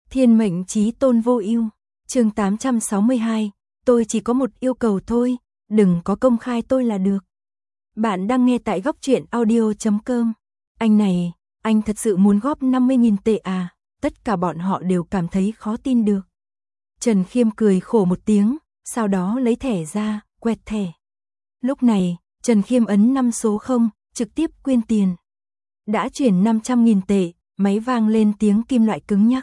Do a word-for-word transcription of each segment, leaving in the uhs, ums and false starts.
Thiên mệnh chí tôn vô ưu. Chương tám trăm sáu mươi hai, tôi chỉ có một yêu cầu thôi, đừng có công khai tôi là được. Bạn đang nghe tại góc truyện audio chấm com. Anh này, anh thật sự muốn góp năm mươi nghìn tệ à? Tất cả bọn họ đều cảm thấy khó tin được. Trần Khiêm cười khổ một tiếng, sau đó lấy thẻ ra, quẹt thẻ. Lúc này, Trần Khiêm ấn năm số không, trực tiếp quyên tiền. Đã chuyển năm trăm nghìn tệ, máy vang lên tiếng kim loại cứng nhắc.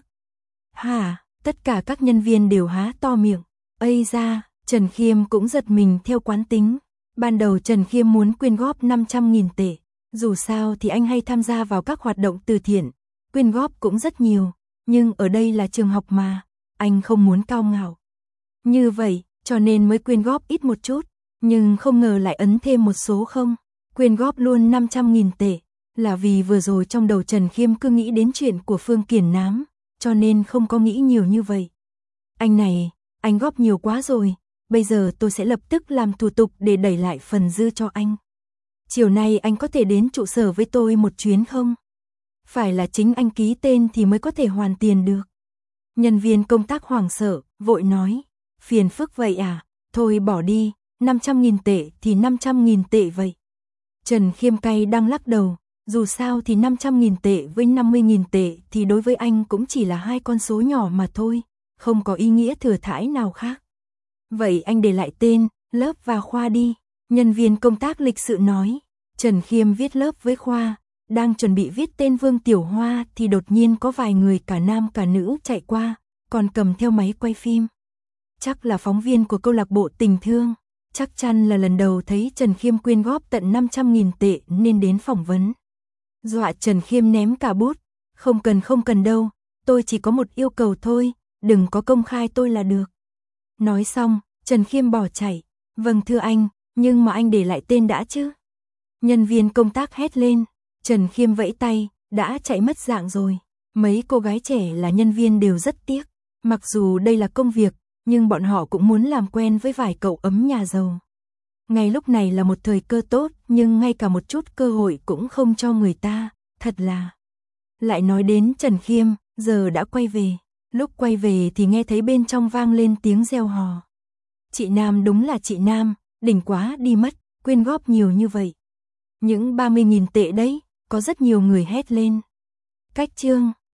Hả, tất cả các nhân viên đều há to miệng. Ây da, Trần Khiêm cũng giật mình theo quán tính. Ban đầu Trần Khiêm muốn quyên góp năm trăm nghìn tệ. Dù sao thì anh hay tham gia vào các hoạt động từ thiện, quyên góp cũng rất nhiều. Nhưng ở đây là trường học mà, anh không muốn cao ngạo. Như vậy, cho nên mới quyên góp ít một chút. Nhưng không ngờ lại ấn thêm một số không. Quyên góp luôn năm trăm nghìn tệ. Là vì vừa rồi trong đầu Trần Khiêm cứ nghĩ đến chuyện của Phương Kiền Nám, cho nên không có nghĩ nhiều như vậy. Anh này, anh góp nhiều quá rồi, bây giờ tôi sẽ lập tức làm thủ tục để đẩy lại phần dư cho anh. Chiều nay anh có thể đến trụ sở với tôi một chuyến không? Phải là chính anh ký tên thì mới có thể hoàn tiền được. Nhân viên công tác hoảng sợ, vội nói, phiền phức vậy à, thôi bỏ đi, năm trăm nghìn tệ thì năm trăm nghìn tệ vậy. Trần Khiêm cay đang lắc đầu. Dù sao thì năm trăm nghìn tệ với năm mươi nghìn tệ thì đối với anh cũng chỉ là hai con số nhỏ mà thôi, không có ý nghĩa thừa thãi nào khác. Vậy anh để lại tên, lớp và khoa đi, nhân viên công tác lịch sự nói. Trần Khiêm viết lớp với khoa, đang chuẩn bị viết tên Vương Tiểu Hoa thì đột nhiên có vài người cả nam cả nữ chạy qua, còn cầm theo máy quay phim. Chắc là phóng viên của câu lạc bộ tình thương, chắc chắn là lần đầu thấy Trần Khiêm quyên góp tận năm trăm nghìn tệ nên đến phỏng vấn. Dọa Trần Khiêm ném cả bút, không cần không cần đâu, tôi chỉ có một yêu cầu thôi, đừng có công khai tôi là được. Nói xong, Trần Khiêm bỏ chạy, vâng thưa anh, nhưng mà anh để lại tên đã chứ. Nhân viên công tác hét lên, Trần Khiêm vẫy tay, đã chạy mất dạng rồi. Mấy cô gái trẻ là nhân viên đều rất tiếc, mặc dù đây là công việc, nhưng bọn họ cũng muốn làm quen với vài cậu ấm nhà giàu. Ngay lúc này là một thời cơ tốt, nhưng ngay cả một chút cơ hội cũng không cho người ta, thật là. Lại nói đến Trần Khiêm, giờ đã quay về. Lúc quay về thì nghe thấy bên trong vang lên tiếng reo hò. Chị Nam đúng là chị Nam, đỉnh quá đi mất, quyên góp nhiều như vậy. Những ba mươi nghìn tệ đấy, có rất nhiều người hét lên. Cách chương.